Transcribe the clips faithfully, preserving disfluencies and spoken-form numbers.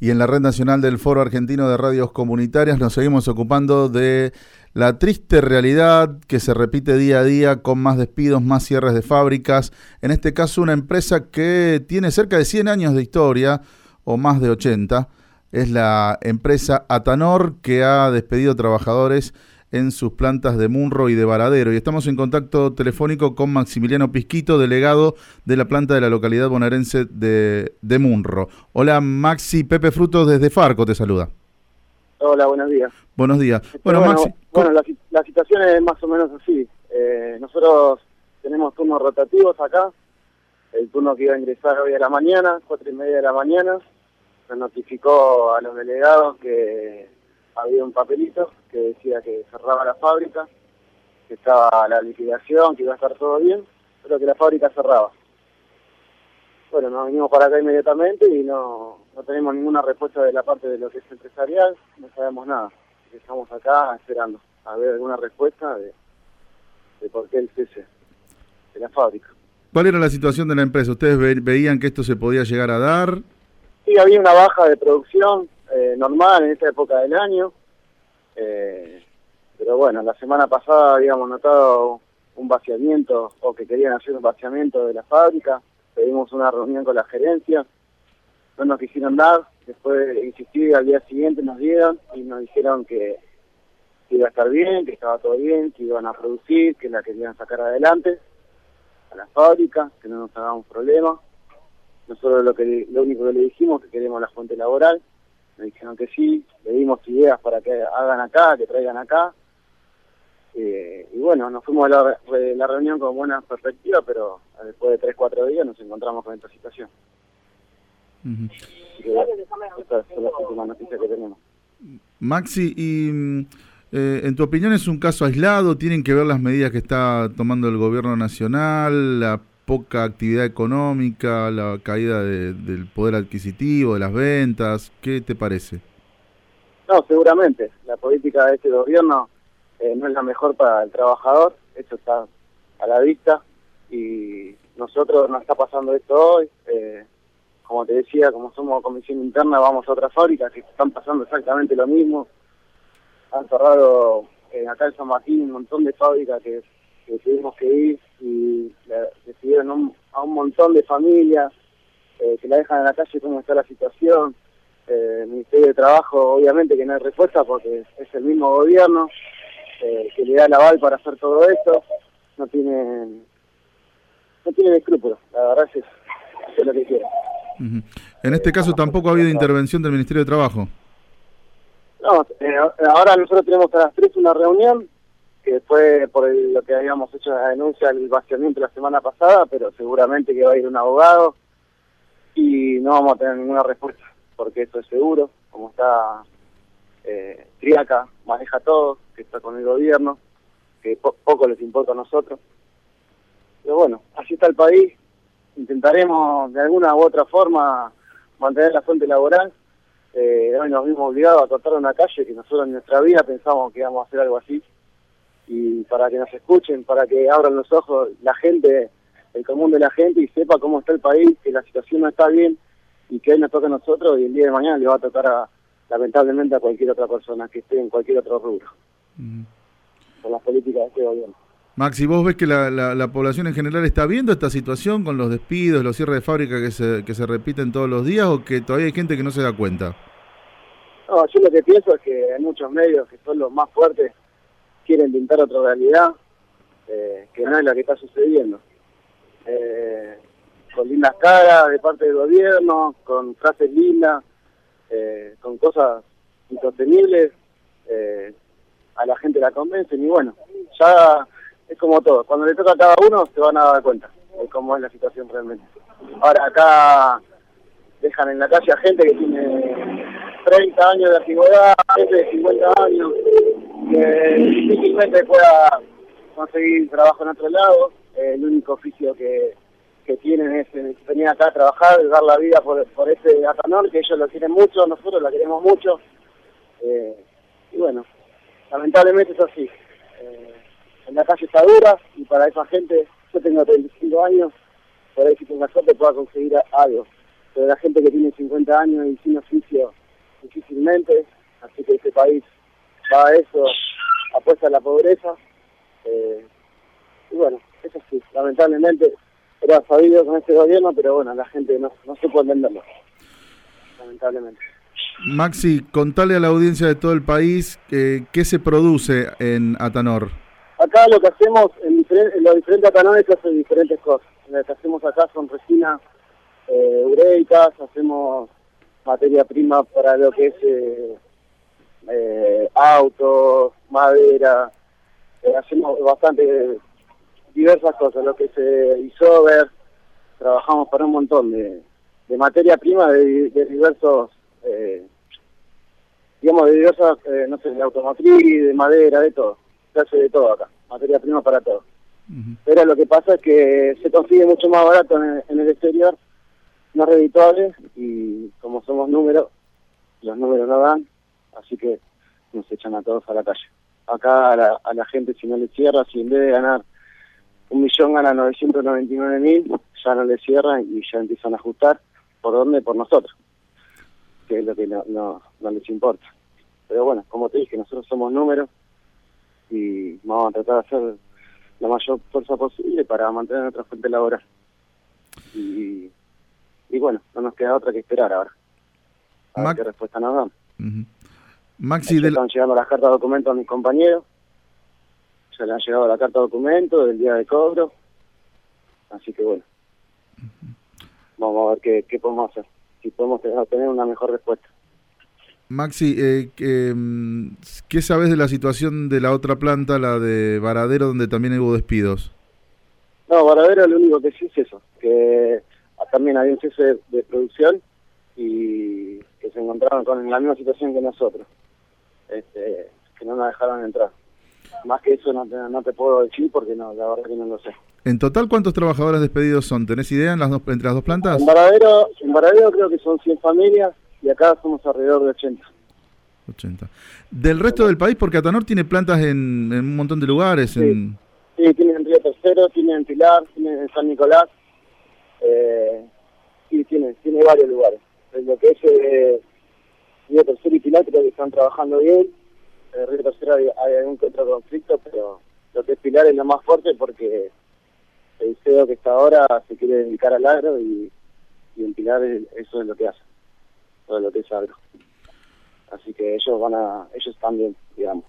y en la Red Nacional del Foro Argentino de Radios Comunitarias nos seguimos ocupando de la triste realidad que se repite día a día con más despidos, más cierres de fábricas. En este caso una empresa que tiene cerca de cien años de historia, o más de ochenta, es la empresa Atanor, que ha despedido trabajadores en sus plantas de Munro y de Varadero. Y estamos en contacto telefónico con Maximiliano Pisquito, delegado de la planta de la localidad bonaerense de, de Munro. Hola Maxi, Pepe Frutos desde Farco te saluda. Hola, buenos días. Buenos días. Bueno, Bueno, bueno, Maxi, bueno la, la situación es más o menos así. Eh, nosotros tenemos turnos rotativos acá. El turno que iba a ingresar hoy a la mañana, cuatro y media de la mañana, nos notificó a los delegados que había un papelito que decía que cerraba la fábrica, que estaba la liquidación, que iba a estar todo bien, pero que la fábrica cerraba. Bueno, nos vinimos para acá inmediatamente y no, no tenemos ninguna respuesta de la parte de lo que es empresarial, no sabemos nada. Estamos acá esperando a ver alguna respuesta de, de por qué el cese de la fábrica. ¿Cuál era la situación de la empresa? ¿Ustedes ve, veían que esto se podía llegar a dar? Sí, había una baja de producción eh, normal en esta época del año, eh, pero bueno, la semana pasada habíamos notado un vaciamiento, o que querían hacer un vaciamiento de la fábrica. Pedimos una reunión con la gerencia, no nos quisieron dar, después insistí, al día siguiente nos dieron y nos dijeron que, que iba a estar bien, que estaba todo bien, que iban a producir, que la querían sacar adelante a la fábrica, que no nos hagamos problemas. Nosotros lo que lo único que le dijimos es que queremos la fuente laboral, me dijeron que sí, le dimos ideas para que hagan acá, que traigan acá, eh, y bueno, nos fuimos a la, la reunión con buena perspectiva, pero después de tres, cuatro días nos encontramos con esta situación. Uh-huh. Así que, estas son las últimas noticias que tenemos. Maxi, y eh, en tu opinión es un caso aislado, tienen que ver las medidas que está tomando el gobierno nacional, la poca actividad económica, la caída de, del poder adquisitivo, de las ventas, ¿qué te parece? No, seguramente, la política de este gobierno eh, no es la mejor para el trabajador, eso está a la vista, y nosotros nos está pasando esto hoy, eh, como te decía, como somos comisión interna, vamos a otras fábricas que están pasando exactamente lo mismo. Han cerrado eh, acá en San Martín un montón de fábricas que, que tuvimos que ir y le decidieron un, a un montón de familias eh, que la dejan en la calle cómo está la situación. Eh, el Ministerio de Trabajo, obviamente que no hay respuesta porque es el mismo gobierno eh, que le da el aval para hacer todo esto. No tienen, no tienen escrúpulos, la verdad es, es lo que quieren. Uh-huh. En este caso tampoco ha habido intervención del Ministerio de Trabajo. No, eh, ahora nosotros tenemos a las tres una reunión, que fue por el, lo que habíamos hecho la denuncia del vaciamiento la semana pasada, pero seguramente que va a ir un abogado y no vamos a tener ninguna respuesta, porque eso es seguro, como está eh, Triaca, maneja todo, que está con el gobierno, que po poco les importa a nosotros. Pero bueno, así está el país. Intentaremos de alguna u otra forma mantener la fuente laboral. Eh, hoy nos vimos obligados a cortar una calle que nosotros en nuestra vida pensamos que íbamos a hacer algo así. Y para que nos escuchen, para que abran los ojos la gente, el común de la gente, y sepa cómo está el país, que la situación no está bien y que hoy nos toca a nosotros y el día de mañana le va a tocar a, lamentablemente a cualquier otra persona que esté en cualquier otro rubro. Mm. Con las políticas de este gobierno. Maxi, ¿vos ves que la, la, la población en general está viendo esta situación con los despidos, los cierres de fábrica que se, que se repiten todos los días, o que todavía hay gente que no se da cuenta? No, yo lo que pienso es que hay muchos medios que son los más fuertes, quieren pintar otra realidad, eh, que no es la que está sucediendo. Eh, con lindas caras de parte del gobierno, con frases lindas, eh, con cosas insostenibles, eh, a la gente la convencen y bueno, ya... Es como todo, cuando le toca a cada uno se van a dar cuenta de cómo es la situación realmente. Ahora acá dejan en la calle a gente que tiene treinta años de antigüedad, gente de cincuenta años, que difícilmente pueda conseguir trabajo en otro lado. Eh, el único oficio que, que tienen es venir acá a trabajar, dar la vida por, por este Atanor, que ellos lo quieren mucho, nosotros la queremos mucho. Eh, y bueno, lamentablemente es así. Eh, En la calle está dura y para esa gente, yo tengo treinta y cinco años, por ahí si tengo suerte pueda conseguir algo. Pero la gente que tiene cincuenta años y sin oficio fácilmente, así que este país va a eso, apuesta a la pobreza, eh, y bueno, eso sí, lamentablemente era sabido con este gobierno, pero bueno, la gente no, no supo entenderlo, lamentablemente. Maxi, contale a la audiencia de todo el país eh, qué se produce en Atanor. Acá lo que hacemos, en, diferen- en los diferentes Atanores se hacen diferentes cosas. Lo que hacemos acá son resinas eh, ureicas, hacemos materia prima para lo que es eh, eh, autos, madera, eh, hacemos bastante diversas cosas, lo que es eh, isover, trabajamos para un montón de, de materia prima de, de diversos, eh, digamos, de diversas, eh, no sé, de automotriz, de madera, de todo, se hace de todo acá, materia prima para todo. Uh-huh. Pero lo que pasa es que se consigue mucho más barato en el, en el exterior, no redituable, y como somos números, los números no dan, así que nos echan a todos a la calle. Acá a la, a la gente, si no le cierra, si en vez de ganar un millón gana novecientos noventa y nueve mil, ya no le cierran y ya empiezan a ajustar. ¿Por dónde? Por nosotros, que es lo que no, no, no les importa. Pero bueno, como te dije, nosotros somos números y vamos a tratar de hacer la mayor fuerza posible para mantener nuestra fuente laboral. Y, y bueno, no nos queda otra que esperar ahora. A ver qué respuesta nos dan. Uh-huh. Maxi, del... están llegando las cartas de documentos a mis compañeros. Ya le han llegado la carta de documento del día de cobro. Así que bueno, uh-huh. Vamos a ver qué, qué podemos hacer. Si podemos tener una mejor respuesta. Maxi, eh, eh, ¿qué sabes de la situación de la otra planta, la de Varadero, donde también hubo despidos? No, Varadero lo único que sí es eso, que también había un cese de, de producción y que se encontraron con la misma situación que nosotros, este, que no nos dejaron entrar. Más que eso no te, no te puedo decir porque no, la verdad que no lo sé. ¿En total cuántos trabajadores despedidos son? ¿Tenés idea en las dos, entre las dos plantas? En Varadero, en Varadero creo que son cien familias y acá somos alrededor de ochenta. ochenta. ¿Del resto del país? Porque Atanor tiene plantas en, en un montón de lugares. Sí, en... sí, tiene en Río Tercero, tiene en Pilar, tiene en San Nicolás, eh, y tiene, tiene varios lugares. En lo que es eh, Río Tercero y Pilar creo que están trabajando bien. En Río Tercero hay, hay algún que otro conflicto, pero lo que es Pilar es lo más fuerte porque el C E O que está ahora se quiere dedicar al agro y, y en Pilar eso es lo que hace, todo lo que es agro. Así que ellos van a, ellos también, digamos.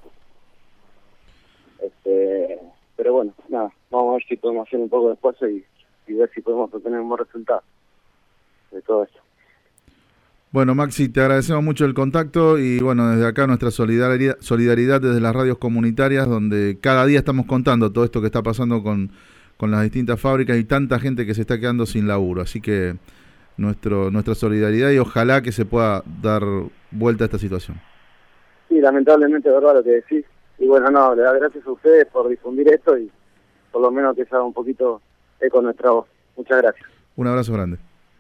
Este, pero bueno, nada, vamos a ver si podemos hacer un poco de esfuerzo y, y ver si podemos obtener un buen resultado de todo esto. Bueno, Maxi, te agradecemos mucho el contacto y bueno, desde acá nuestra solidaridad, solidaridad desde las radios comunitarias, donde cada día estamos contando todo esto que está pasando con, con las distintas fábricas y tanta gente que se está quedando sin laburo. Así que nuestro nuestra solidaridad y ojalá que se pueda dar vuelta a esta situación. Sí, lamentablemente es verdad lo que decís. Y bueno, no, le da gracias a ustedes por difundir esto y por lo menos que se haga un poquito eco nuestra voz. Muchas gracias. Un abrazo grande.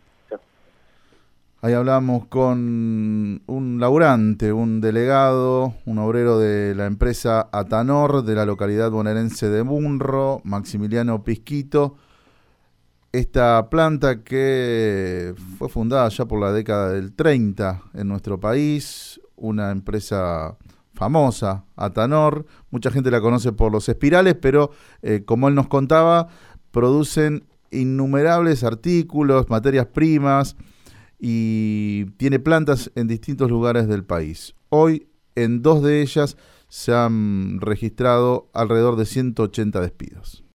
Ahí hablamos con un laburante, un delegado, un obrero de la empresa Atanor de la localidad bonaerense de Munro, Maximiliano Pisquito. Esta planta que fue fundada ya por la década del treinta en nuestro país, una empresa famosa, Atanor. Mucha gente la conoce por los espirales, pero eh, como él nos contaba, producen innumerables artículos, materias primas, y tiene plantas en distintos lugares del país. Hoy, en dos de ellas, se han registrado alrededor de ciento ochenta despidos.